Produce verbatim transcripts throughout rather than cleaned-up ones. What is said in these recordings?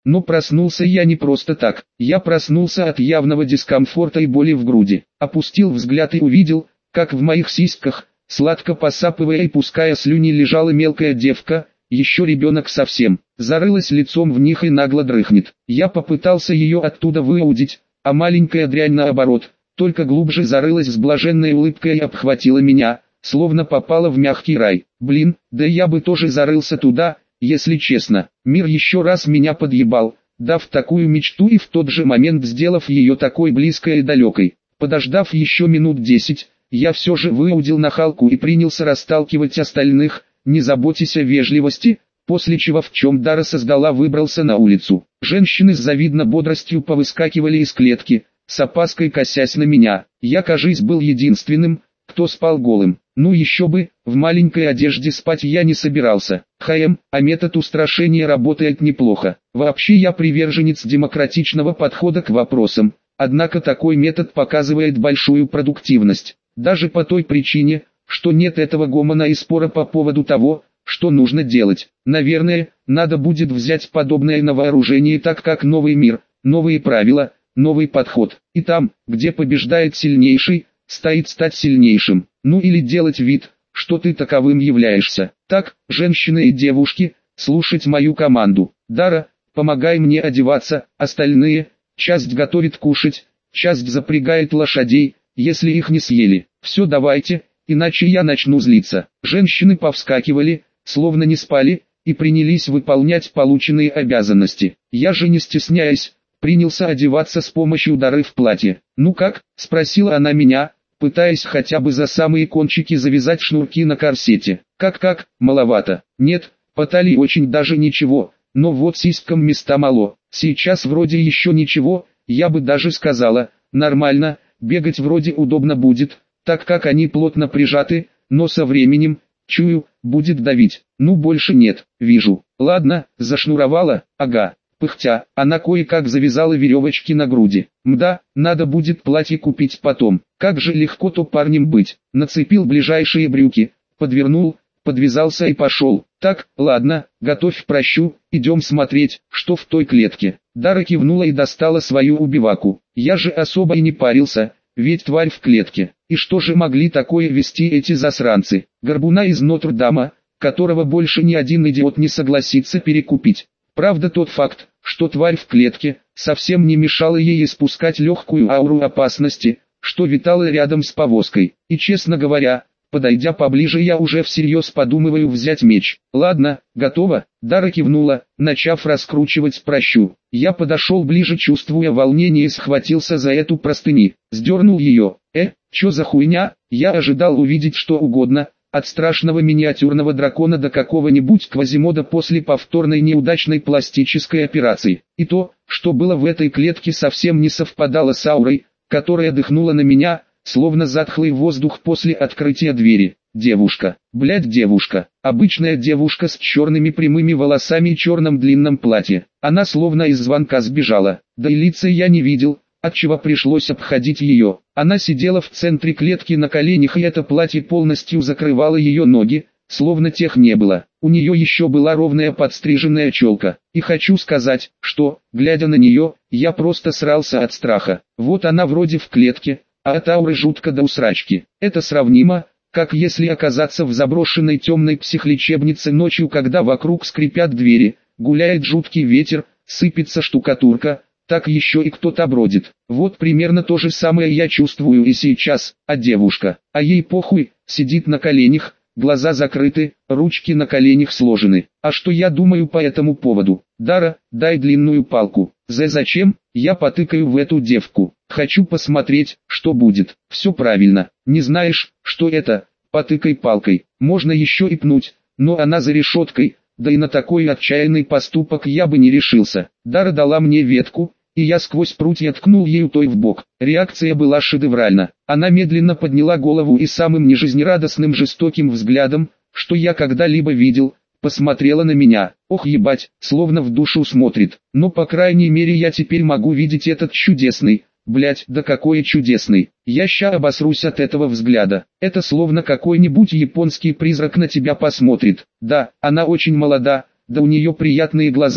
Но проснулся я не просто так. Я проснулся от явного дискомфорта и боли в груди. Опустил взгляд и увидел, как в моих сиськах, сладко посапывая и пуская слюни, лежала мелкая девка, еще ребенок совсем. Зарылась лицом в них и нагло дрыхнет. Я попытался ее оттуда выудить, а маленькая дрянь наоборот, только глубже зарылась с блаженной улыбкой и обхватила меня, словно попала в мягкий рай. Блин, да я бы тоже зарылся туда, если честно. Мир еще раз меня подъебал, дав такую мечту и в тот же момент сделав ее такой близкой и далекой. Подождав еще минут десять, я все же выудил нахалку и принялся расталкивать остальных, не заботясь о вежливости, после чего в чем Дара создала выбрался на улицу. Женщины с завидной бодростью повыскакивали из клетки, с опаской косясь на меня. Я, кажись, был единственным, кто спал голым. Ну еще бы, в маленькой одежде спать я не собирался. ХМ, а метод устрашения работает неплохо. Вообще я приверженец демократичного подхода к вопросам, однако такой метод показывает большую продуктивность. Даже по той причине, что нет этого гомона и спора по поводу того, что нужно делать. Наверное, надо будет взять подобное на вооружение, так как новый мир, новые правила, новый подход. И там, где побеждает сильнейший, стоит стать сильнейшим. Ну или делать вид, что ты таковым являешься. Так, женщины и девушки, слушать мою команду. Дара, помогай мне одеваться, остальные, часть готовит кушать, часть запрягает лошадей, если их не съели. Все давайте, иначе я начну злиться. Женщины повскакивали, словно не спали, и принялись выполнять полученные обязанности. Я же, не стесняясь, принялся одеваться с помощью Дары в платье. «Ну как?» – спросила она меня, пытаясь хотя бы за самые кончики завязать шнурки на корсете. «Как-как, маловато?» «Нет, по талии очень даже ничего, но вот сиськам места мало. Сейчас вроде еще ничего, я бы даже сказала, нормально, бегать вроде удобно будет, так как они плотно прижаты, но со временем, чую, будет давить. Ну больше нет, вижу. Ладно, зашнуровала, ага». Пыхтя, она кое-как завязала веревочки на груди. Мда, надо будет платье купить потом. Как же легко-то парнем быть. Нацепил ближайшие брюки, подвернул, подвязался и пошел. Так, ладно, готовь прощу, идем смотреть, что в той клетке. Дара кивнула и достала свою убиваку. Я же особо и не парился, ведь тварь в клетке. И что же могли такое вести эти засранцы? Горбуна из Нотр-Дама, которого больше ни один идиот не согласится перекупить. Правда, тот факт, что тварь в клетке, совсем не мешало ей испускать легкую ауру опасности, что витала рядом с повозкой. И честно говоря, подойдя поближе, я уже всерьез подумываю взять меч. «Ладно, готово», — Дара кивнула, начав раскручивать пращу. Я подошел ближе, чувствуя волнение, и схватился за эту простыни. Сдернул ее. «Э, чё за хуйня?» Я ожидал увидеть что угодно, от страшного миниатюрного дракона до какого-нибудь Квазимода после повторной неудачной пластической операции. И то, что было в этой клетке, совсем не совпадало с аурой, которая дыхнула на меня, словно затхлый воздух после открытия двери. Девушка, блядь, девушка, обычная девушка с черными прямыми волосами и черном длинном платье. Она словно из звонка сбежала, да и лица я не видел, отчего пришлось обходить ее. Она сидела в центре клетки на коленях, и это платье полностью закрывало ее ноги, словно тех не было. У нее еще была ровная подстриженная челка. И хочу сказать, что, глядя на нее, я просто срался от страха. Вот она вроде в клетке, а от ауры жутко до усрачки. Это сравнимо, как если оказаться в заброшенной темной психлечебнице ночью, когда вокруг скрипят двери, гуляет жуткий ветер, сыпется штукатурка, так еще и кто-то бродит. Вот примерно то же самое я чувствую и сейчас, а девушка, а ей похуй, сидит на коленях, глаза закрыты, ручки на коленях сложены. А что я думаю по этому поводу? Дара, дай длинную палку. Зе зачем? Я потыкаю в эту девку. Хочу посмотреть, что будет. Все правильно. Не знаешь, что это? Потыкай палкой. Можно еще и пнуть, но она за решеткой, да и на такой отчаянный поступок я бы не решился. Дара дала мне ветку, и я сквозь прутья ткнул ею той в бок. Реакция была шедевральна. Она медленно подняла голову и самым нежизнерадостным жестоким взглядом, что я когда-либо видел, посмотрела на меня. Ох ебать, словно в душу смотрит. Но по крайней мере я теперь могу видеть этот чудесный, блять, да какой чудесный. Я ща обосрусь от этого взгляда. Это словно какой-нибудь японский призрак на тебя посмотрит. Да, она очень молода, да у нее приятные глаза,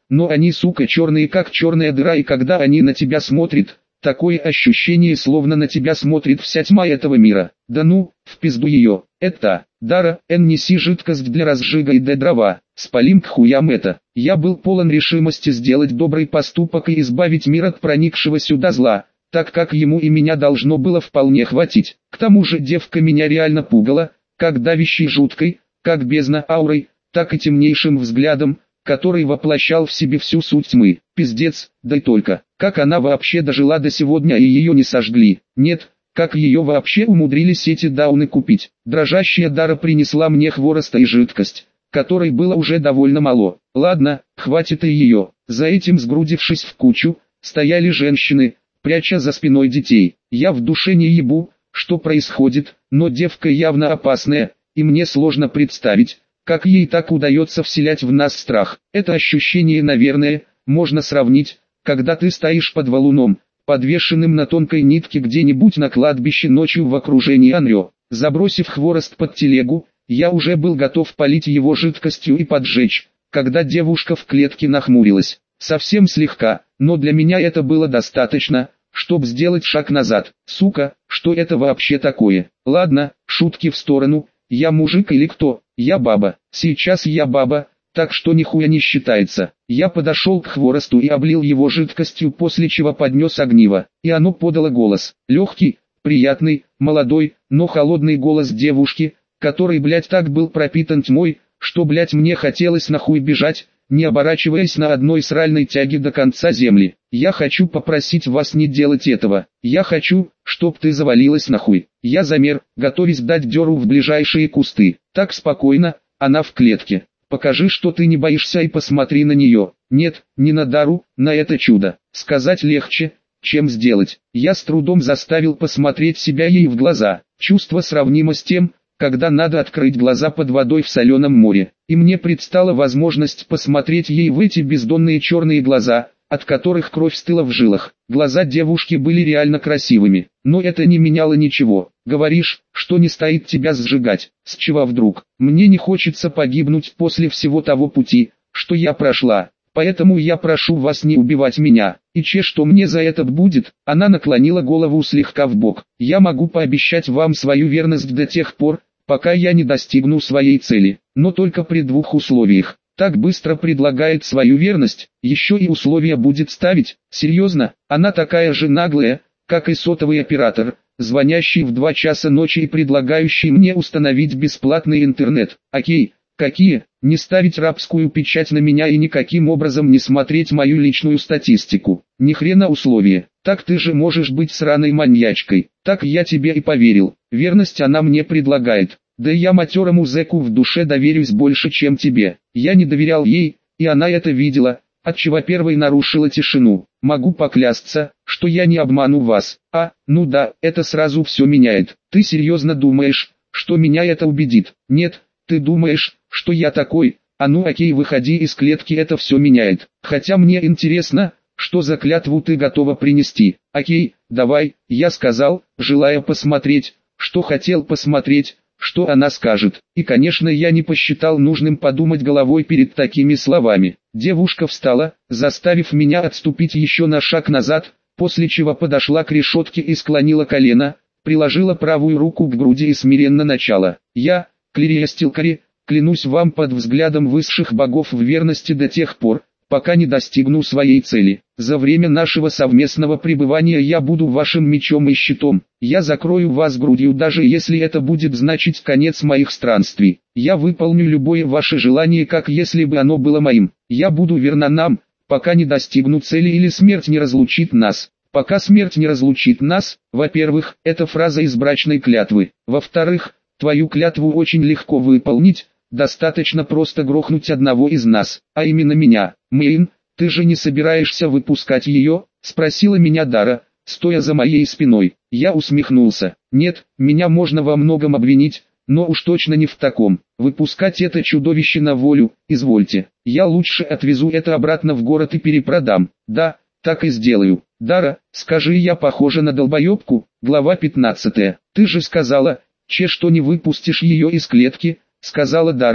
но они, сука, черные как черная дыра, и когда они на тебя смотрят, такое ощущение, словно на тебя смотрит вся тьма этого мира. Да ну, в пизду ее. Это, Дара, эн неси жидкость для разжига и для дрова, спалим к хуям это. Я был полон решимости сделать добрый поступок и избавить мир от проникшего сюда зла, так как ему и меня должно было вполне хватить. К тому же девка меня реально пугала, как давящей жуткой, как бездна аурой, так и темнейшим взглядом, который воплощал в себе всю суть тьмы. Пиздец, да и только, как она вообще дожила до сегодня и ее не сожгли. Нет, как ее вообще умудрились эти дауны купить. Дрожащая Дара принесла мне хвороста и жидкость, которой было уже довольно мало. Ладно, хватит и ее. За этим, сгрудившись в кучу, стояли женщины, пряча за спиной детей. Я в душе не ебу, что происходит, но девка явно опасная, и мне сложно представить, как ей так удается вселять в нас страх. Это ощущение, наверное, можно сравнить, когда ты стоишь под валуном, подвешенным на тонкой нитке где-нибудь на кладбище ночью в окружении анрё. Забросив хворост под телегу, я уже был готов полить его жидкостью и поджечь, когда девушка в клетке нахмурилась. Совсем слегка, но для меня это было достаточно, чтобы сделать шаг назад. Сука, что это вообще такое? Ладно, шутки в сторону, я мужик или кто? Я баба. Сейчас я баба, так что нихуя не считается. Я подошел к хворосту и облил его жидкостью, после чего поднес огниво, и оно подало голос. Легкий, приятный, молодой, но холодный голос девушки, который, блять, так был пропитан тьмой, что, блять, мне хотелось нахуй бежать, не оборачиваясь на одной сральной тяге до конца земли. Я хочу попросить вас не делать этого. Я хочу, чтоб ты завалилась нахуй. Я замер, готовясь дать дёру в ближайшие кусты. Так спокойно, она в клетке. Покажи, что ты не боишься, и посмотри на нее. Нет, не на Дару, на это чудо. Сказать легче, чем сделать. Я с трудом заставил посмотреть себя ей в глаза. Чувство сравнимо с тем, когда надо открыть глаза под водой в соленом море. И мне предстала возможность посмотреть ей в эти бездонные черные глаза, от которых кровь стыла в жилах. Глаза девушки были реально красивыми, но это не меняло ничего. Говоришь, что не стоит тебя сжигать. С чего вдруг? Мне не хочется погибнуть после всего того пути, что я прошла. Поэтому я прошу вас не убивать меня. И че, что мне за это будет? Она наклонила голову слегка вбок. Я могу пообещать вам свою верность до тех пор, пока я не достигну своей цели, но только при двух условиях. Так быстро предлагает свою верность, еще и условия будет ставить. Серьезно, она такая же наглая, как и сотовый оператор, звонящий в два часа ночи и предлагающий мне установить бесплатный интернет. Окей, какие? Не ставить рабскую печать на меня и никаким образом не смотреть мою личную статистику. Ни хрена условия. Так ты же можешь быть сраной маньячкой. Так я тебе и поверил. Верность она мне предлагает. Да я матерому зэку в душе доверюсь больше, чем тебе. Я не доверял ей, и она это видела, отчего первой нарушила тишину. Могу поклясться, что я не обману вас. А, ну да, это сразу все меняет. Ты серьезно думаешь, что меня это убедит? Нет, ты думаешь, что я такой? А ну окей, выходи из клетки, это все меняет. Хотя мне интересно, что за клятву ты готова принести. Окей, давай, я сказал, желая посмотреть, что хотел посмотреть, что она скажет. И конечно, я не посчитал нужным подумать головой перед такими словами. Девушка встала, заставив меня отступить еще на шаг назад, после чего подошла к решетке и склонила колено, приложила правую руку к груди и смиренно начала. Я, Клирия Стилкари, клянусь вам под взглядом высших богов в верности до тех пор, пока не достигну своей цели. За время нашего совместного пребывания я буду вашим мечом и щитом. Я закрою вас грудью, даже если это будет значить конец моих странствий. Я выполню любое ваше желание, как если бы оно было моим. Я буду верна нам, пока не достигну цели или смерть не разлучит нас. Пока смерть не разлучит нас, во-первых, это фраза из брачной клятвы. Во-вторых, твою клятву очень легко выполнить. Достаточно просто грохнуть одного из нас, а именно меня. Мэйн, ты же не собираешься выпускать ее? Спросила меня Дара, стоя за моей спиной. Я усмехнулся. Нет, меня можно во многом обвинить, но уж точно не в таком. Выпускать это чудовище на волю, извольте. Я лучше отвезу это обратно в город и перепродам. Да, так и сделаю. Дара, скажи, я похожа на долбоебку? Глава пятнадцатая. Ты же сказала, че, что не выпустишь ее из клетки, сказала Дара,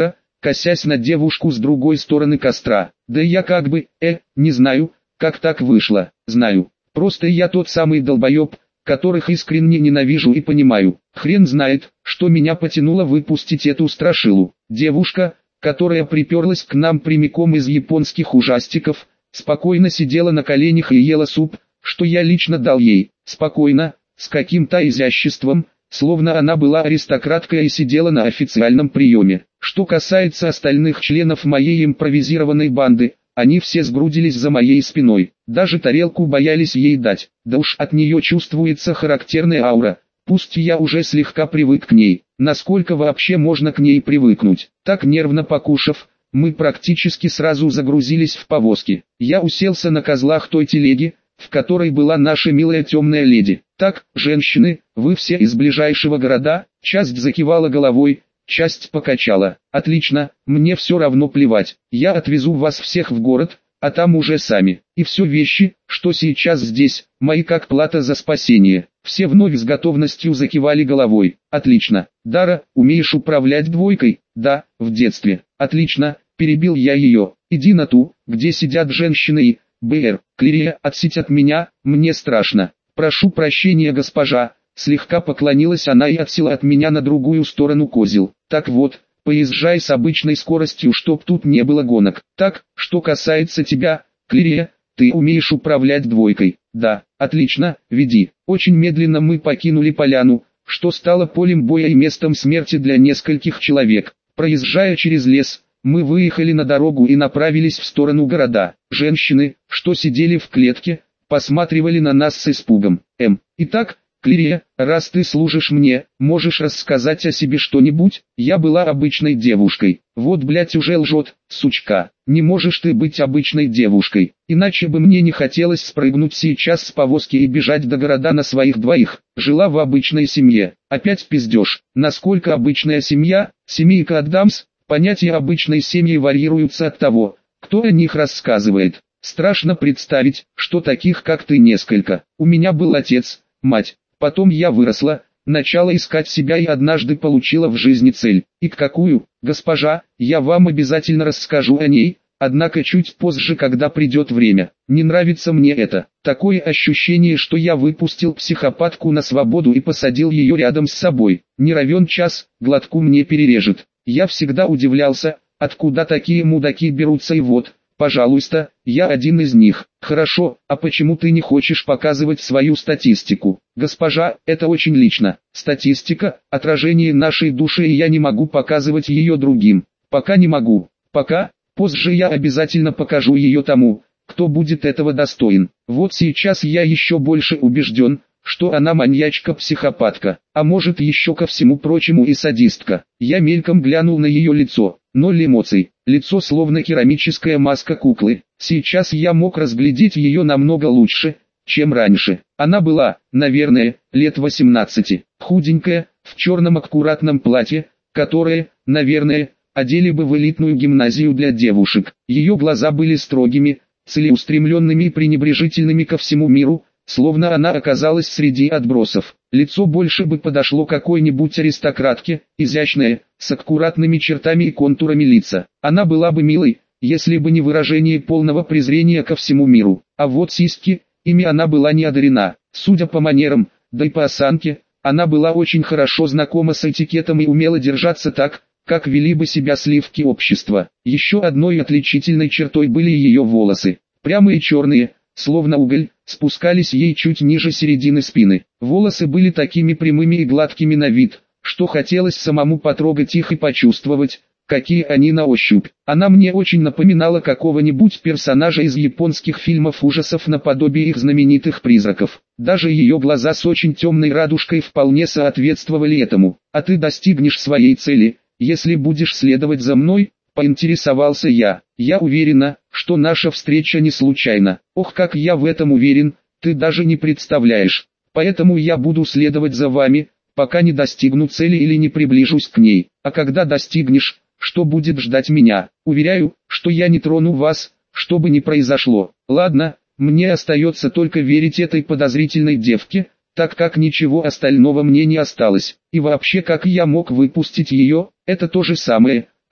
косясь на девушку с другой стороны костра. Да я как бы, э, не знаю, как так вышло, знаю. Просто я тот самый долбоеб, которых искренне ненавижу и понимаю. Хрен знает, что меня потянуло выпустить эту страшилу. Девушка, которая приперлась к нам прямиком из японских ужастиков, спокойно сидела на коленях и ела суп, что я лично дал ей. Спокойно, с каким-то изяществом, словно она была аристократкой и сидела на официальном приеме. Что касается остальных членов моей импровизированной банды, они все сгрудились за моей спиной, даже тарелку боялись ей дать, да уж от нее чувствуется характерная аура, пусть я уже слегка привык к ней, насколько вообще можно к ней привыкнуть. Так нервно покушав, мы практически сразу загрузились в повозки. Я уселся на козлах той телеги, в которой была наша милая темная леди. Так, женщины, вы все из ближайшего города? Часть закивала головой, часть покачала. Отлично, мне все равно плевать, я отвезу вас всех в город, а там уже сами. И все вещи, что сейчас здесь, мои как плата за спасение. Все вновь с готовностью закивали головой. Отлично. Дара, умеешь управлять двойкой? Да, в детстве. Отлично, перебил я ее. Иди на ту, где сидят женщины и... Бэр, Клирия, отсидь от меня, мне страшно. Прошу прощения, госпожа. Слегка поклонилась она и отсела от меня на другую сторону козел. Так вот, поезжай с обычной скоростью, чтоб тут не было гонок. Так, что касается тебя, Клирия, ты умеешь управлять двойкой. Да, отлично, веди. Очень медленно мы покинули поляну, что стало полем боя и местом смерти для нескольких человек. Проезжая через лес, мы выехали на дорогу и направились в сторону города. Женщины, что сидели в клетке, посматривали на нас с испугом. Эм, итак, Клирия, раз ты служишь мне, можешь рассказать о себе что-нибудь? Я была обычной девушкой. Вот блять уже лжет, сучка. Не можешь ты быть обычной девушкой. Иначе бы мне не хотелось спрыгнуть сейчас с повозки и бежать до города на своих двоих. Жила в обычной семье. Опять пиздеж. Насколько обычная семья? Семейка Адамс? Понятия обычной семьи варьируются от того, кто о них рассказывает. Страшно представить, что таких как ты несколько. У меня был отец, мать. Потом я выросла, начала искать себя и однажды получила в жизни цель. И какую, госпожа, я вам обязательно расскажу о ней, однако чуть позже, когда придет время. Не нравится мне это. Такое ощущение, что я выпустил психопатку на свободу и посадил ее рядом с собой. Не равен час, глотку мне перережет. Я всегда удивлялся, откуда такие мудаки берутся, и вот, пожалуйста, я один из них. Хорошо, а почему ты не хочешь показывать свою статистику? Госпожа, это очень лично. Статистика – отражение нашей души, и я не могу показывать ее другим. Пока не могу. Пока, позже я обязательно покажу ее тому, кто будет этого достоин. Вот сейчас я еще больше убежден, что она маньячка-психопатка, а может еще ко всему прочему и садистка. Я мельком глянул на ее лицо, ноль эмоций, лицо словно керамическая маска куклы. Сейчас я мог разглядеть ее намного лучше, чем раньше. Она была, наверное, лет восемнадцати, худенькая, в черном аккуратном платье, которое, наверное, одели бы в элитную гимназию для девушек. Ее глаза были строгими, целеустремленными и пренебрежительными ко всему миру, словно она оказалась среди отбросов. Лицо больше бы подошло какой-нибудь аристократке, изящное, с аккуратными чертами и контурами лица. Она была бы милой, если бы не выражение полного презрения ко всему миру. А вот сиськи, ими она была не одарена. Судя по манерам, да и по осанке, она была очень хорошо знакома с этикетом и умела держаться так, как вели бы себя сливки общества. Еще одной отличительной чертой были ее волосы. Прямые черные, словно уголь, спускались ей чуть ниже середины спины. Волосы были такими прямыми и гладкими на вид, что хотелось самому потрогать их и почувствовать, какие они на ощупь. Она мне очень напоминала какого-нибудь персонажа из японских фильмов ужасов наподобие их знаменитых призраков. Даже ее глаза с очень темной радужкой вполне соответствовали этому. «А ты достигнешь своей цели, если будешь следовать за мной?» — поинтересовался я. «Я уверена, что наша встреча не случайна. Ох, как я в этом уверен, ты даже не представляешь. Поэтому я буду следовать за вами, пока не достигну цели или не приближусь к ней. А когда достигнешь, что будет ждать меня? Уверяю, что я не трону вас, что бы ни произошло. Ладно, мне остается только верить этой подозрительной девке, так как ничего остального мне не осталось. И вообще, как я мог выпустить ее? Это то же самое,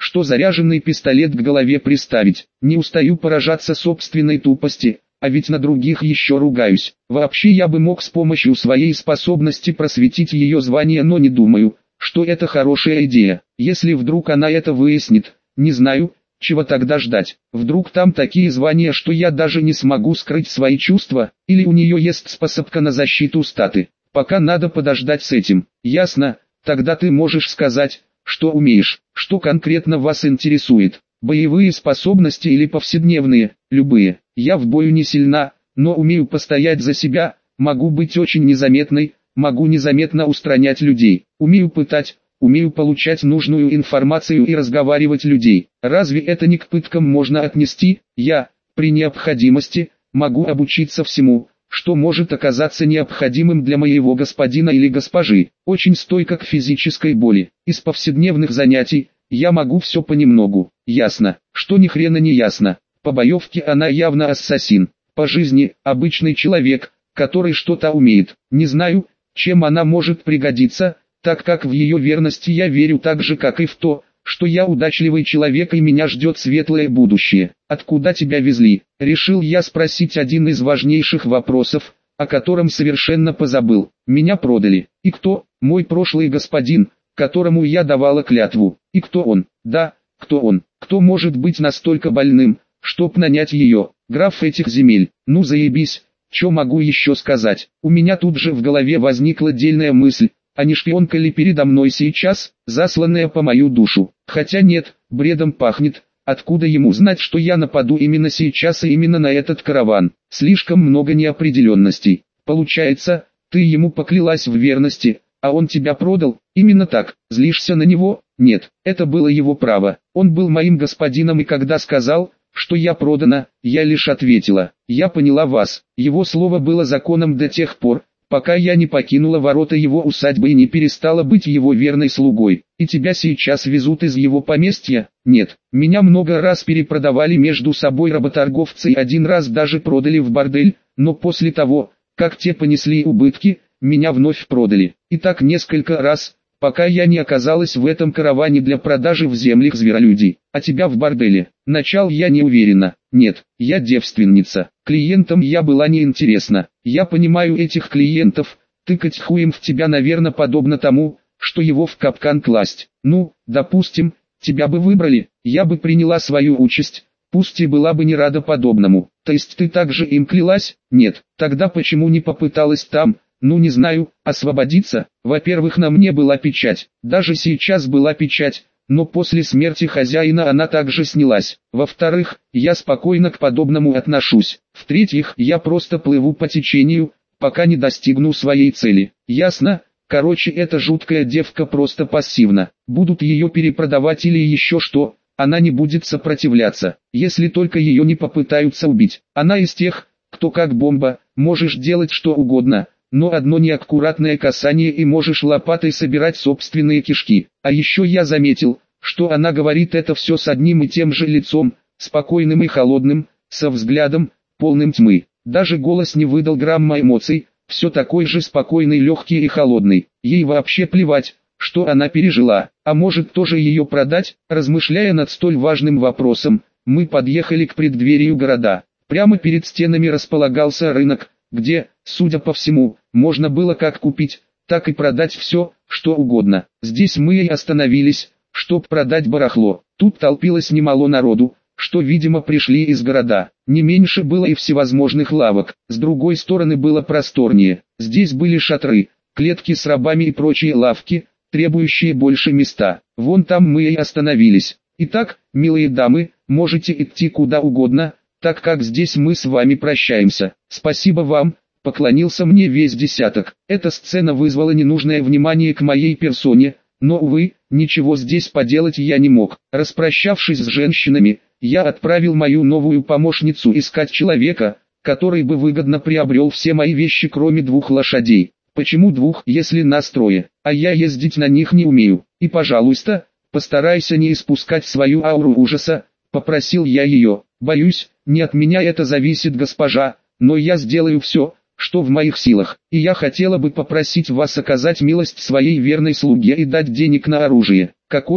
что заряженный пистолет к голове приставить. Не устаю поражаться собственной тупости, а ведь на других еще ругаюсь. Вообще я бы мог с помощью своей способности просветить ее звание, но не думаю, что это хорошая идея. Если вдруг она это выяснит, не знаю, чего тогда ждать. Вдруг там такие звания, что я даже не смогу скрыть свои чувства, или у нее есть способка на защиту статы. Пока надо подождать с этим. Ясно, тогда ты можешь сказать, что умеешь, что конкретно вас интересует. Боевые способности или повседневные, любые. Я в бою не сильна, но умею постоять за себя, могу быть очень незаметной, могу незаметно устранять людей, умею пытать, умею получать нужную информацию и разговаривать людей. Разве это не к пыткам можно отнести? Я, при необходимости, могу обучиться всему, что может оказаться необходимым для моего господина или госпожи. Очень стойко к физической боли. Из повседневных занятий я могу все понемногу. Ясно, что ни хрена не ясно. По боевке она явно ассасин. По жизни обычный человек, который что-то умеет. Не знаю, чем она может пригодиться, так как в ее верности я верю так же, как и в то, что я удачливый человек и меня ждет светлое будущее. Откуда тебя везли? Решил я спросить один из важнейших вопросов, о котором совершенно позабыл. Меня продали. И кто? Мой прошлый господин, которому я давала клятву. И кто он? Да, кто он? Кто может быть настолько больным, чтоб нанять ее? Граф этих земель. Ну заебись, что могу еще сказать? У меня тут же в голове возникла дельная мысль. А не шпионка ли передо мной сейчас, засланная по мою душу? Хотя нет, бредом пахнет. Откуда ему знать, что я нападу именно сейчас и именно на этот караван? Слишком много неопределенностей. Получается, ты ему поклялась в верности, а он тебя продал? Именно так. Злишься на него? Нет, это было его право. Он был моим господином, и когда сказал, что я продана, я лишь ответила: я поняла вас. Его слово было законом до тех пор, пока я не покинула ворота его усадьбы и не перестала быть его верной слугой. И тебя сейчас везут из его поместья? Нет, меня много раз перепродавали между собой работорговцы и один раз даже продали в бордель, но после того, как те понесли убытки, меня вновь продали. И так несколько раз, пока я не оказалась в этом караване для продажи в землях зверолюдей. А тебя в борделе? Начал я не уверенно. Нет, я девственница. Клиентам я была неинтересна. Я понимаю этих клиентов, тыкать хуем в тебя, наверное, подобно тому, что его в капкан класть. Ну, допустим, тебя бы выбрали, я бы приняла свою участь, пусть и была бы не рада подобному. То есть ты также им клялась? Нет. Тогда почему не попыталась там, ну не знаю, освободиться? Во-первых, на мне была печать, даже сейчас была печать, но после смерти хозяина она также снялась. Во-вторых, я спокойно к подобному отношусь. В-третьих, я просто плыву по течению, пока не достигну своей цели. Ясно? Короче, эта жуткая девка просто пассивна. Будут ее перепродавать или еще что, она не будет сопротивляться, если только ее не попытаются убить. Она из тех, кто как бомба, можешь делать что угодно, но одно неаккуратное касание и можешь лопатой собирать собственные кишки. А еще я заметил, что она говорит это все с одним и тем же лицом, спокойным и холодным, со взглядом, полным тьмы. Даже голос не выдал грамма эмоций, все такой же спокойный, легкий и холодный. Ей вообще плевать, что она пережила, а может тоже ее продать. Размышляя над столь важным вопросом, мы подъехали к преддверию города. Прямо перед стенами располагался рынок, где, судя по всему, можно было как купить, так и продать все, что угодно. Здесь мы и остановились, чтоб продать барахло. Тут толпилось немало народу, что, видимо, пришли из города. Не меньше было и всевозможных лавок. С другой стороны было просторнее. Здесь были шатры, клетки с рабами и прочие лавки, требующие больше места. Вон там мы и остановились. Итак, милые дамы, можете идти куда угодно, так как здесь мы с вами прощаемся. Спасибо вам, поклонился мне весь десяток. Эта сцена вызвала ненужное внимание к моей персоне, но, увы, ничего здесь поделать я не мог. Распрощавшись с женщинами, я отправил мою новую помощницу искать человека, который бы выгодно приобрел все мои вещи, кроме двух лошадей. Почему двух, если нас трое, а я ездить на них не умею? И, пожалуйста, постарайся не испускать свою ауру ужаса, попросил я ее. Боюсь, не от меня это зависит, госпожа, но я сделаю все, что в моих силах, и я хотела бы попросить вас оказать милость своей верной слуге и дать денег на оружие. Какое?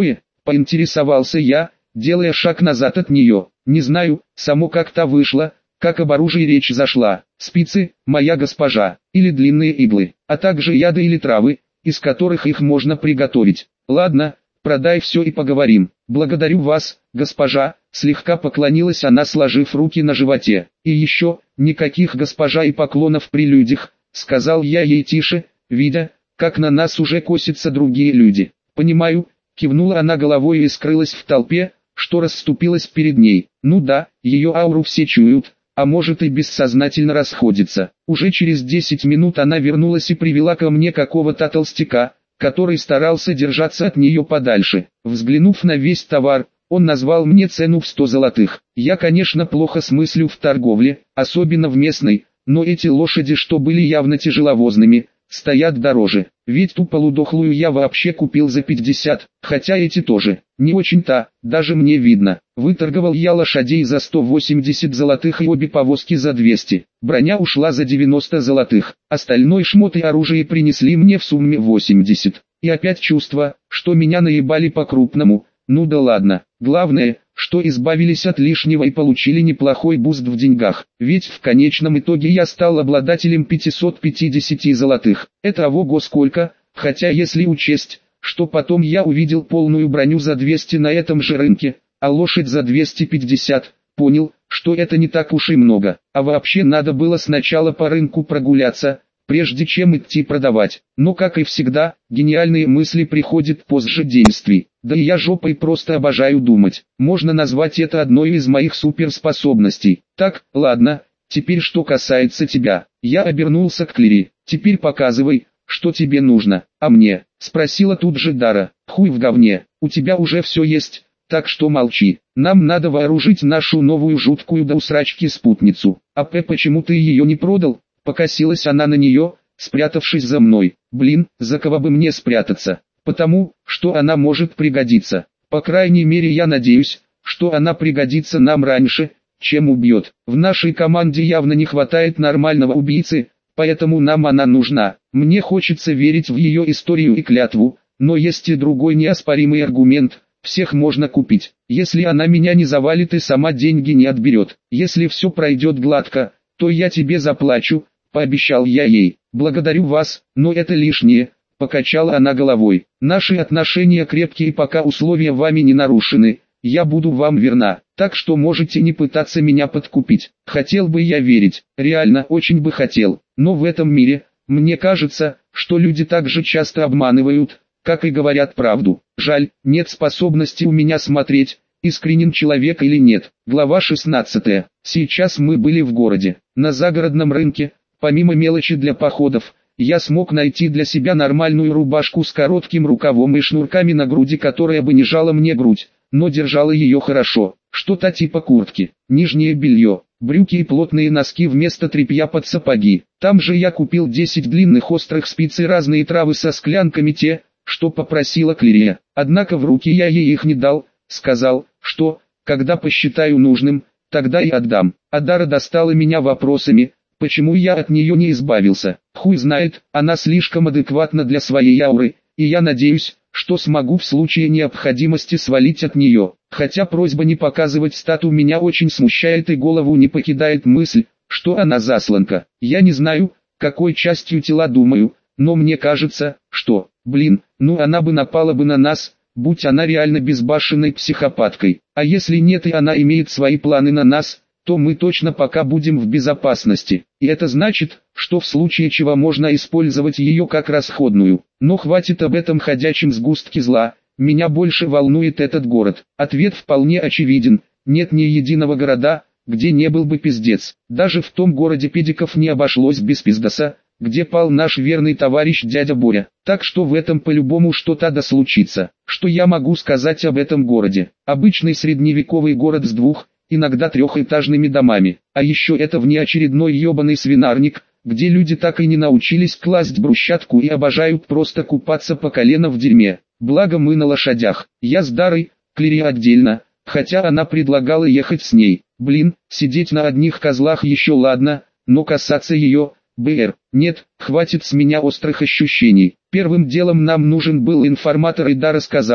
Поинтересовался я, делая шаг назад от нее. Не знаю, само как-то вышло, как об оружии речь зашла. Спицы, моя госпожа, или длинные иглы, а также яды или травы, из которых их можно приготовить. Ладно, продай все и поговорим. Благодарю вас, госпожа, слегка поклонилась она, сложив руки на животе. И еще, никаких госпожа и поклонов при людях, сказал я ей тише, видя, как на нас уже косятся другие люди. Понимаю, кивнула она головой и скрылась в толпе, что расступилась перед ней. Ну да, ее ауру все чуют, а может и бессознательно расходится. Уже через десять минут она вернулась и привела ко мне какого-то толстяка, который старался держаться от нее подальше. Взглянув на весь товар, он назвал мне цену в сто золотых. Я, конечно, плохо смыслю в торговле, особенно в местной, но эти лошади, что были явно тяжеловозными, стоят дороже. Ведь ту полудохлую я вообще купил за пятьдесят, хотя эти тоже. Не очень-то, даже мне видно. Выторговал я лошадей за сто восемьдесят золотых и обе повозки за двести. Броня ушла за девяносто золотых. Остальной шмот и оружие принесли мне в сумме восемьдесят. И опять чувство, что меня наебали по-крупному. Ну да ладно. Главное, что избавились от лишнего и получили неплохой буст в деньгах. Ведь в конечном итоге я стал обладателем пятисот пятидесяти золотых. Это ого-го сколько, хотя если учесть, что потом я увидел полную броню за двести на этом же рынке, а лошадь за двести пятьдесят, понял, что это не так уж и много. А вообще надо было сначала по рынку прогуляться, прежде чем идти продавать. Но как и всегда, гениальные мысли приходят позже действий. Да и я жопой просто обожаю думать. Можно назвать это одной из моих суперспособностей. Так, ладно, теперь что касается тебя. Я обернулся к Клири. Теперь показывай, что тебе нужно. А мне? Спросила тут же Дара. Хуй в говне, у тебя уже все есть, так что молчи. Нам надо вооружить нашу новую жуткую до усрачки спутницу. А П, почему ты ее не продал? Покосилась она на нее, спрятавшись за мной. Блин, за кого бы мне спрятаться? Потому, что она может пригодиться. По крайней мере, я надеюсь, что она пригодится нам раньше, чем убьет. В нашей команде явно не хватает нормального убийцы, поэтому нам она нужна. Мне хочется верить в ее историю и клятву, но есть и другой неоспоримый аргумент. Всех можно купить. Если она меня не завалит и сама деньги не отберет. Если все пройдет гладко, то я тебе заплачу, пообещал я ей. Благодарю вас, но это лишнее. Покачала она головой. Наши отношения крепкие, пока условия вами не нарушены. Я буду вам верна, так что можете не пытаться меня подкупить. Хотел бы я верить, реально очень бы хотел. Но в этом мире, мне кажется, что люди так же часто обманывают, как и говорят правду. Жаль, нет способности у меня смотреть, искренен человек или нет. Глава шестнадцатая. Сейчас мы были в городе. На загородном рынке, помимо мелочи для походов, я смог найти для себя нормальную рубашку с коротким рукавом и шнурками на груди, которая бы не жала мне грудь, но держала ее хорошо. Что-то типа куртки, нижнее белье, брюки и плотные носки вместо тряпья под сапоги. Там же я купил десять длинных острых спиц и разные травы со склянками, те, что попросила Клирия. Однако в руки я ей их не дал, сказал, что, когда посчитаю нужным, тогда и отдам. А Дара достала меня вопросами, почему я от нее не избавился. Хуй знает, она слишком адекватна для своей ауры, и я надеюсь, что смогу в случае необходимости свалить от нее. Хотя просьба не показывать стату меня очень смущает и голову не покидает мысль, что она засланка. Я не знаю, какой частью тела думаю, но мне кажется, что, блин, ну она бы напала бы на нас, будь она реально безбашенной психопаткой. А если нет и она имеет свои планы на нас, то мы точно пока будем в безопасности. И это значит, что в случае чего можно использовать ее как расходную. Но хватит об этом ходячем сгустке зла, меня больше волнует этот город. Ответ вполне очевиден, нет ни единого города, где не был бы пиздец. Даже в том городе педиков не обошлось без пиздоса, где пал наш верный товарищ дядя Боря. Так что в этом по-любому что-то да случится. Что я могу сказать об этом городе? Обычный средневековый город с двух, иногда трехэтажными домами. А еще это внеочередной ебаный свинарник, где люди так и не научились класть брусчатку и обожают просто купаться по колено в дерьме. Благо мы на лошадях. Я с Дарой, Клири отдельно, хотя она предлагала ехать с ней. Блин, сидеть на одних козлах еще ладно, но касаться ее, БР, нет, хватит с меня острых ощущений. Первым делом нам нужен был информатор, и Дара сказала,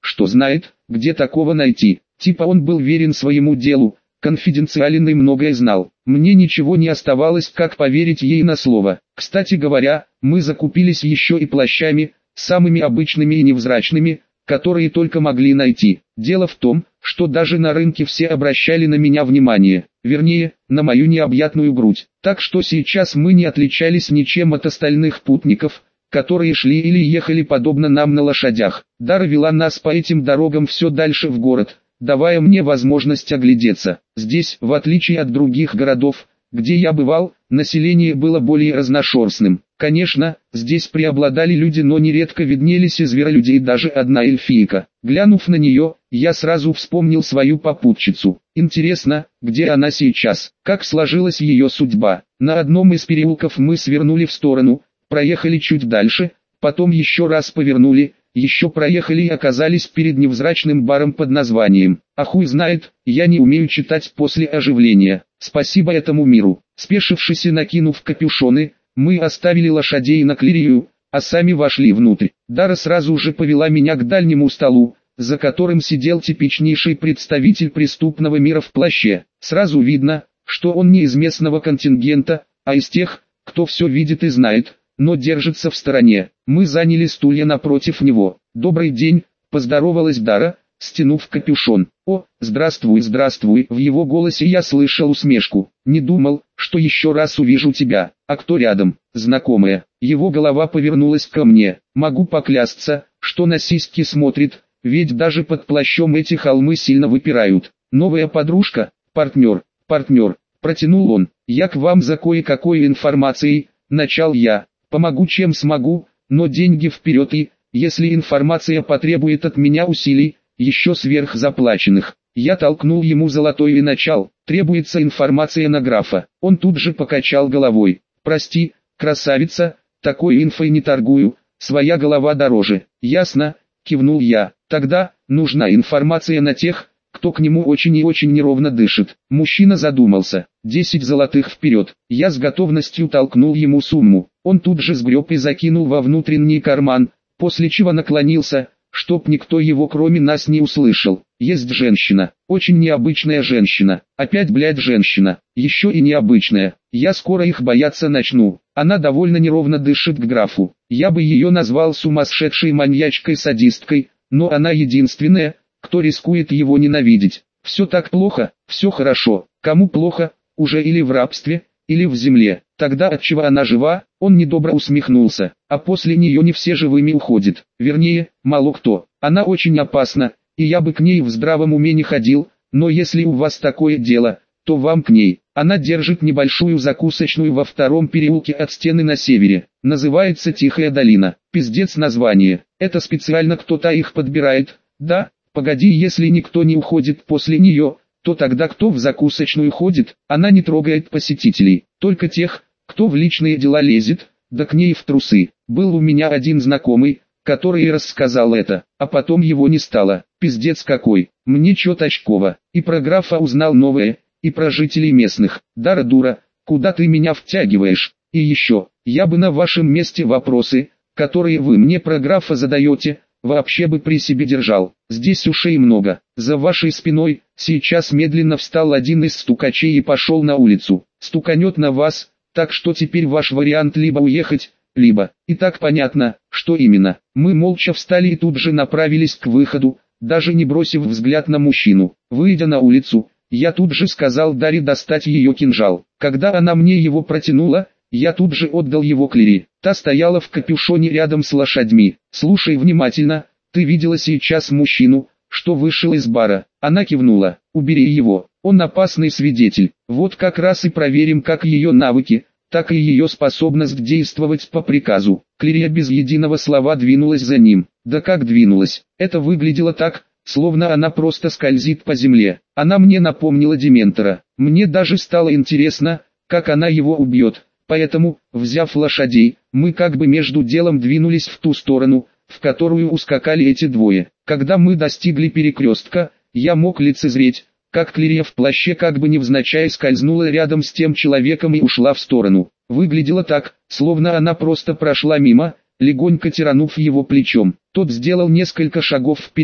что знает, где такого найти. Типа он был верен своему делу, конфиденциален и многое знал. Мне ничего не оставалось, как поверить ей на слово. Кстати говоря, мы закупились еще и плащами, самыми обычными и невзрачными, которые только могли найти. Дело в том, что даже на рынке все обращали на меня внимание, вернее, на мою необъятную грудь. Так что сейчас мы не отличались ничем от остальных путников, которые шли или ехали подобно нам на лошадях. Дара вела нас по этим дорогам все дальше в город, давая мне возможность оглядеться. Здесь, в отличие от других городов, где я бывал, население было более разношерстным. Конечно, здесь преобладали люди, но нередко виднелись и зверолюди, и даже одна эльфийка. Глянув на нее, я сразу вспомнил свою попутчицу. Интересно, где она сейчас, как сложилась ее судьба. На одном из переулков мы свернули в сторону, проехали чуть дальше, потом еще раз повернули, еще проехали и оказались перед невзрачным баром под названием «А хуй знает, я не умею читать после оживления, спасибо этому миру». Спешившись и накинув капюшоны, мы оставили лошадей на клирию, а сами вошли внутрь. Дара сразу же повела меня к дальнему столу, за которым сидел типичнейший представитель преступного мира в плаще. Сразу видно, что он не из местного контингента, а из тех, кто все видит и знает, но держится в стороне. Мы заняли стулья напротив него. «Добрый день», — поздоровалась Дара, стянув капюшон. «О, здравствуй, здравствуй», в его голосе я слышал усмешку. «Не думал, что еще раз увижу тебя. А кто рядом?» «Знакомая». Его голова повернулась ко мне. «Могу поклясться, что на сиськи смотрит, ведь даже под плащом эти холмы сильно выпирают. Новая подружка, партнер, партнер», протянул он. «Я к вам за кое-какой информацией», начал я. «Помогу чем смогу, но деньги вперед и, если информация потребует от меня усилий, еще сверхзаплаченных». Я толкнул ему золотой и начал. «Требуется информация на графа». Он тут же покачал головой. «Прости, красавица, такой инфой не торгую, своя голова дороже». «Ясно», кивнул я. «Тогда, нужна информация на тех, кто к нему очень и очень неровно дышит». Мужчина задумался. «Десять золотых вперед». Я с готовностью толкнул ему сумму. Он тут же сгреб и закинул во внутренний карман, после чего наклонился, чтоб никто его кроме нас не услышал. «Есть женщина, очень необычная женщина, опять блядь женщина, еще и необычная, я скоро их бояться начну, она довольно неровно дышит к графу, я бы ее назвал сумасшедшей маньячкой-садисткой, но она единственная, кто рискует его ненавидеть. Все так плохо, все хорошо, кому плохо, уже или в рабстве, или в земле, тогда отчего она жива?» Он недобро усмехнулся. «А после нее не все живыми уходят, вернее, мало кто, она очень опасна, и я бы к ней в здравом уме не ходил, но если у вас такое дело, то вам к ней». Она держит небольшую закусочную во втором переулке от стены на севере, называется Тихая долина. Пиздец название, это специально кто-то их подбирает, да? Погоди, если никто не уходит после нее, то тогда кто в закусочную ходит? Она не трогает посетителей, только тех, кто в личные дела лезет, да к ней в трусы. Был у меня один знакомый, который и рассказал это, а потом его не стало. Пиздец какой, мне чё очково. И про графа узнал новое, и про жителей местных. Дара дура, куда ты меня втягиваешь? И еще, я бы на вашем месте вопросы, которые вы мне про графа задаете, вообще бы при себе держал. Здесь ушей много. За вашей спиной сейчас медленно встал один из стукачей и пошел на улицу. Стуканет на вас, так что теперь ваш вариант либо уехать, либо. И так понятно, что именно. Мы молча встали и тут же направились к выходу, даже не бросив взгляд на мужчину. Выйдя на улицу, я тут же сказал Даре достать ее кинжал. Когда она мне его протянула, я тут же отдал его Клири. Та стояла в капюшоне рядом с лошадьми. «Слушай внимательно, ты видела сейчас мужчину, что вышел из бара?» Она кивнула. «Убери его, он опасный свидетель. Вот как раз и проверим как ее навыки, так и ее способность действовать по приказу». Клирия без единого слова двинулась за ним. Да как двинулась? Это выглядело так, словно она просто скользит по земле. Она мне напомнила Дементора. Мне даже стало интересно, как она его убьет. Поэтому, взяв лошадей, мы как бы между делом двинулись в ту сторону, в которую ускакали эти двое. Когда мы достигли перекрестка, я мог лицезреть, как Клирия в плаще как бы невзначай скользнула рядом с тем человеком и ушла в сторону. Выглядело так, словно она просто прошла мимо, легонько тиранув его плечом. Тот сделал несколько шагов вперед,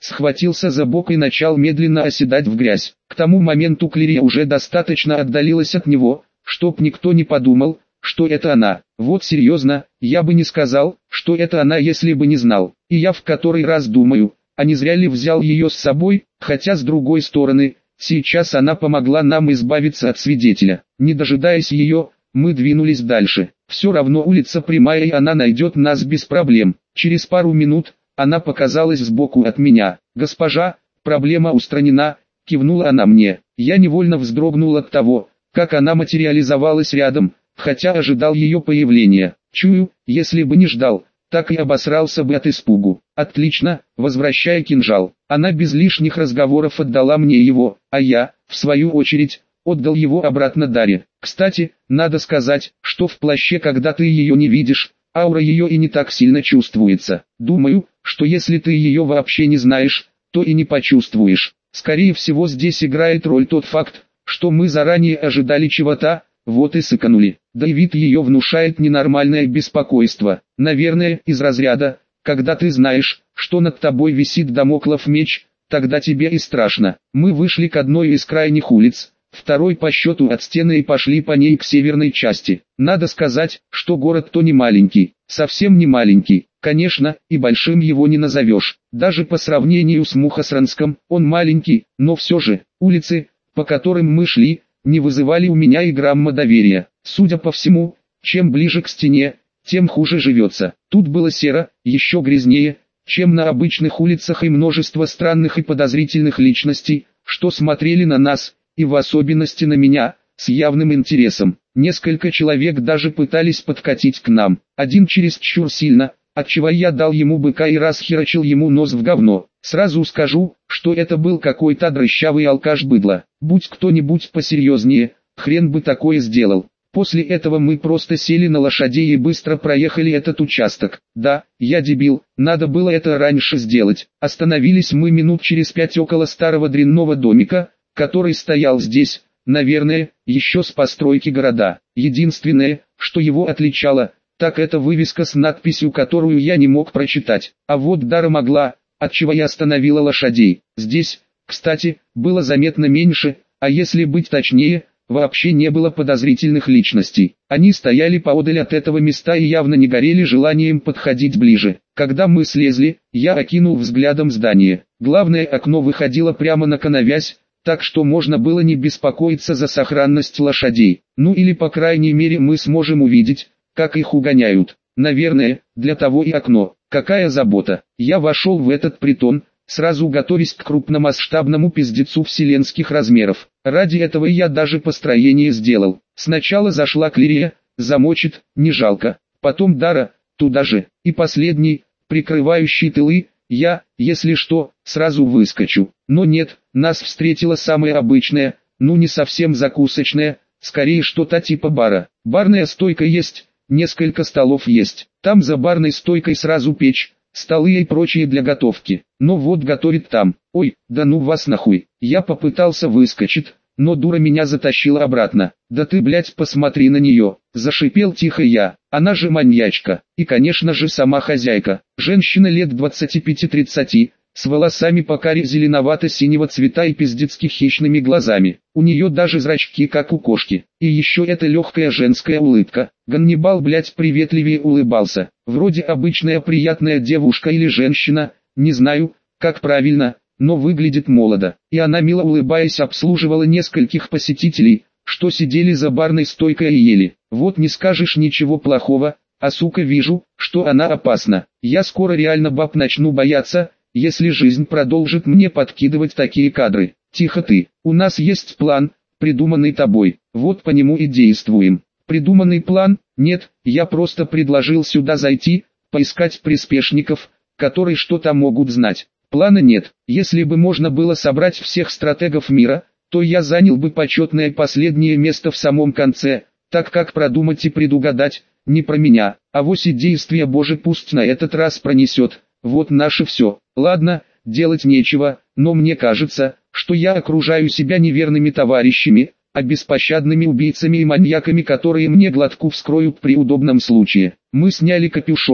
схватился за бок и начал медленно оседать в грязь. К тому моменту Клирия уже достаточно отдалилась от него, чтоб никто не подумал, что это она. Вот серьезно, я бы не сказал, что это она, если бы не знал. И я в который раз думаю, а не зря ли взял ее с собой, хотя с другой стороны, сейчас она помогла нам избавиться от свидетеля. Не дожидаясь ее, мы двинулись дальше. Все равно улица прямая и она найдет нас без проблем. Через пару минут, она показалась сбоку от меня. «Госпожа, проблема устранена», — кивнула она мне. Я невольно вздрогнул от того, как она материализовалась рядом, хотя ожидал ее появления. Чую, если бы не ждал, так и обосрался бы от испугу. «Отлично», возвращая кинжал. Она без лишних разговоров отдала мне его, а я, в свою очередь, отдал его обратно Даре. Кстати, надо сказать, что в плаще, когда ты ее не видишь, аура ее и не так сильно чувствуется. Думаю, что если ты ее вообще не знаешь, то и не почувствуешь. Скорее всего, здесь играет роль тот факт, что мы заранее ожидали чего-то, вот и сыканули. Да и вид ее внушает ненормальное беспокойство. Наверное, из разряда, когда ты знаешь, что над тобой висит дамоклов меч, тогда тебе и страшно. Мы вышли к одной из крайних улиц, второй по счету от стены, и пошли по ней к северной части. Надо сказать, что город-то не маленький, совсем не маленький. Конечно, и большим его не назовешь. Даже по сравнению с Мухосранском, он маленький, но все же, улицы, по которым мы шли, не вызывали у меня и грамма доверия. Судя по всему, чем ближе к стене, тем хуже живется. Тут было серо, еще грязнее, чем на обычных улицах, и множество странных и подозрительных личностей, что смотрели на нас, и в особенности на меня, с явным интересом. Несколько человек даже пытались подкатить к нам. Один чересчур сильно, отчего я дал ему быка и расхерачил ему нос в говно. Сразу скажу, что это был какой-то дрыщавый алкаш-быдло. Будь кто-нибудь посерьезнее, хрен бы такое сделал. После этого мы просто сели на лошадей и быстро проехали этот участок. Да, я дебил, надо было это раньше сделать. Остановились мы минут через пять около старого дрянного домика, который стоял здесь, наверное, еще с постройки города. Единственное, что его отличало, так это вывеска с надписью, которую я не мог прочитать. А вот Дара могла, отчего я остановила лошадей. Здесь, кстати, было заметно меньше, а если быть точнее, вообще не было подозрительных личностей. Они стояли поодаль от этого места и явно не горели желанием подходить ближе. Когда мы слезли, я окинул взглядом здание. Главное окно выходило прямо на коновязь, так что можно было не беспокоиться за сохранность лошадей. Ну или по крайней мере мы сможем увидеть, как их угоняют. Наверное, для того и окно. Какая забота. Я вошел в этот притон, сразу готовясь к крупномасштабному пиздецу вселенских размеров. Ради этого я даже построение сделал. Сначала зашла Клирия, замочит, не жалко. Потом Дара, туда же. И последний, прикрывающий тылы, я, если что, сразу выскочу. Но нет, нас встретила самая обычная, ну не совсем закусочная, скорее что-то типа бара. Барная стойка есть, несколько столов есть. Там за барной стойкой сразу печь, столы и прочее для готовки. Но вот готовит там. Ой, да ну вас нахуй. Я попытался выскочить, но дура меня затащила обратно. Да ты, блядь, посмотри на нее. Зашипел тихо я. Она же маньячка. И конечно же сама хозяйка. Женщина лет двадцати пяти-тридцати, с волосами по каре зеленовато-синего цвета и пиздецки хищными глазами. У нее даже зрачки как у кошки. И еще эта легкая женская улыбка. Ганнибал, блядь, приветливее улыбался. Вроде обычная приятная девушка или женщина, не знаю, как правильно, но выглядит молодо. И она, мило улыбаясь, обслуживала нескольких посетителей, что сидели за барной стойкой и ели. Вот не скажешь ничего плохого, а сука, вижу, что она опасна. Я скоро реально баб начну бояться, если жизнь продолжит мне подкидывать такие кадры. Тихо ты, у нас есть план, придуманный тобой, вот по нему и действуем. Придуманный план? Нет, я просто предложил сюда зайти, поискать приспешников, которые что-то могут знать. Плана нет. Если бы можно было собрать всех стратегов мира, то я занял бы почетное последнее место в самом конце, так как продумать и предугадать, не про меня, а вось и действия Божие пусть на этот раз пронесет. Вот наше все. Ладно, делать нечего, но мне кажется, что я окружаю себя неверными товарищами, а беспощадными убийцами и маньяками, которые мне глотку вскроют при удобном случае. Мы сняли капюшоны,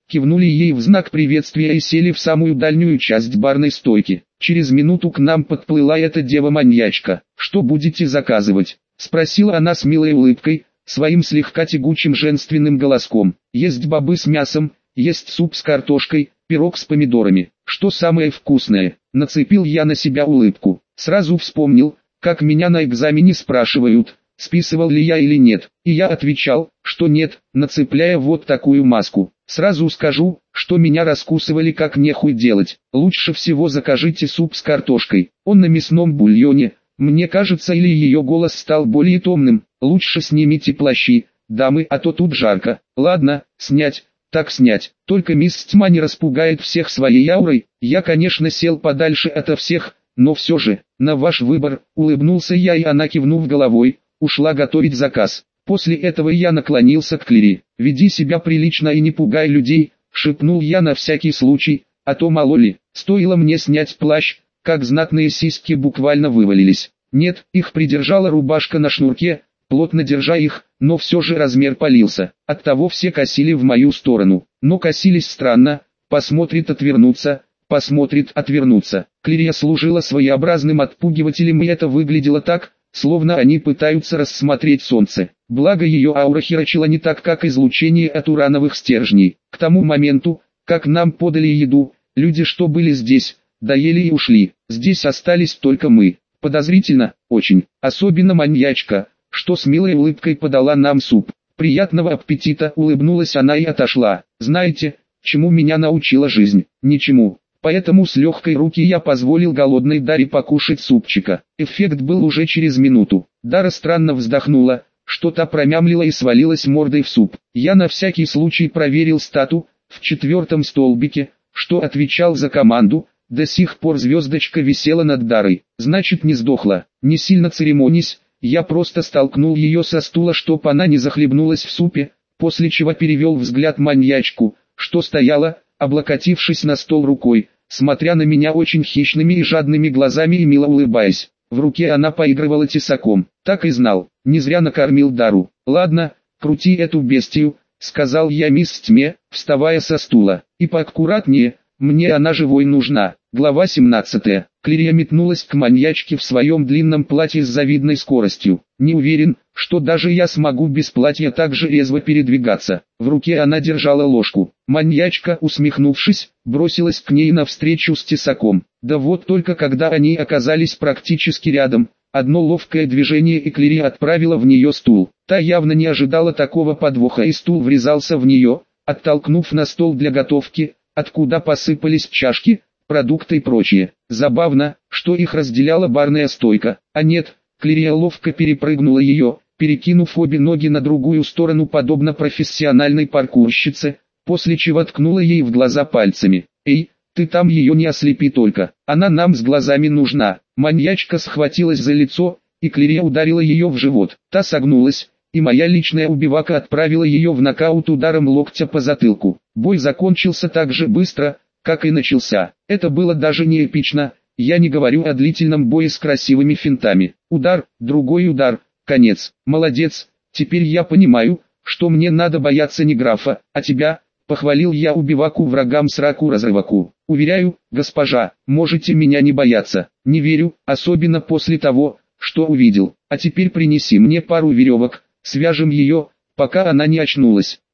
кивнули ей в знак приветствия и сели в самую дальнюю часть барной стойки. Через минуту к нам подплыла эта дева-маньячка. «Что будете заказывать?» — спросила она с милой улыбкой, своим слегка тягучим женственным голоском. «Есть бобы с мясом, есть суп с картошкой, пирог с помидорами. Что самое вкусное?» Нацепил я на себя улыбку. Сразу вспомнил, как меня на экзамене спрашивают, списывал ли я или нет. И я отвечал, что нет, нацепляя вот такую маску. Сразу скажу, что меня раскусывали как нехуй делать. Лучше всего закажите суп с картошкой. Он на мясном бульоне. Мне кажется, или ее голос стал более томным. Лучше снимите плащи, дамы, а то тут жарко. Ладно, снять. Так снять. Только мисс Тьма не распугает всех своей аурой. Я, конечно, сел подальше ото всех, но все же, на ваш выбор, улыбнулся я, и она, кивнув головой, ушла готовить заказ. После этого я наклонился к Клири. «Веди себя прилично и не пугай людей», — шепнул я на всякий случай, а то мало ли. Стоило мне снять плащ, как знатные сиськи буквально вывалились. Нет, их придержала рубашка на шнурке, плотно держа их, но все же размер палился. Оттого все косили в мою сторону. Но косились странно: посмотрит отвернуться, посмотрит отвернуться. Клирия служила своеобразным отпугивателем, и это выглядело так, словно они пытаются рассмотреть солнце. Благо ее аура херачила не так, как излучение от урановых стержней. К тому моменту, как нам подали еду, люди, что были здесь, доели и ушли. Здесь остались только мы. Подозрительно, очень. Особенно маньячка, что с милой улыбкой подала нам суп. «Приятного аппетита!» — улыбнулась она и отошла. Знаете, чему меня научила жизнь? Ничему. Поэтому с легкой руки я позволил голодной Даре покушать супчика. Эффект был уже через минуту. Дара странно вздохнула, что-то промямлила и свалилась мордой в суп. Я на всякий случай проверил стату, в четвертом столбике, что отвечал за команду. До сих пор звездочка висела над Дарой. Значит, не сдохла. Не сильно церемонясь, я просто столкнул ее со стула, чтоб она не захлебнулась в супе, после чего перевел взгляд маньячку, что стояла, облокотившись на стол рукой, смотря на меня очень хищными и жадными глазами и мило улыбаясь. В руке она поигрывала тесаком. Так и знал, не зря накормил Дару. «Ладно, крути эту бестию», — сказал я мисс Тьме, вставая со стула. «И поаккуратнее, мне она живой нужна». Глава семнадцатая. Клирия метнулась к маньячке в своем длинном платье с завидной скоростью. Не уверен, что даже я смогу без платья так же резво передвигаться. В руке она держала ложку. Маньячка, усмехнувшись, бросилась к ней навстречу с тесаком. Да вот только когда они оказались практически рядом, одно ловкое движение и Клирия отправила в нее стул. Та явно не ожидала такого подвоха, и стул врезался в нее, оттолкнув на стол для готовки, откуда посыпались чашки, продукты и прочее. Забавно, что их разделяла барная стойка. А нет, Клирия ловко перепрыгнула ее, перекинув обе ноги на другую сторону подобно профессиональной паркурщице, после чего ткнула ей в глаза пальцами. «Эй, ты там ее не ослепи только, она нам с глазами нужна». Маньячка схватилась за лицо, и Клирия ударила ее в живот. Та согнулась, и моя личная убивака отправила ее в нокаут ударом локтя по затылку. Бой закончился так же быстро, как и начался. Это было даже не эпично, я не говорю о длительном бое с красивыми финтами. Удар, другой удар, конец. Молодец, теперь я понимаю, что мне надо бояться не графа, а тебя, похвалил я убиваку врагам сраку разрываку. Уверяю, госпожа, можете меня не бояться. Не верю, особенно после того, что увидел. А теперь принеси мне пару веревок, свяжем ее, пока она не очнулась.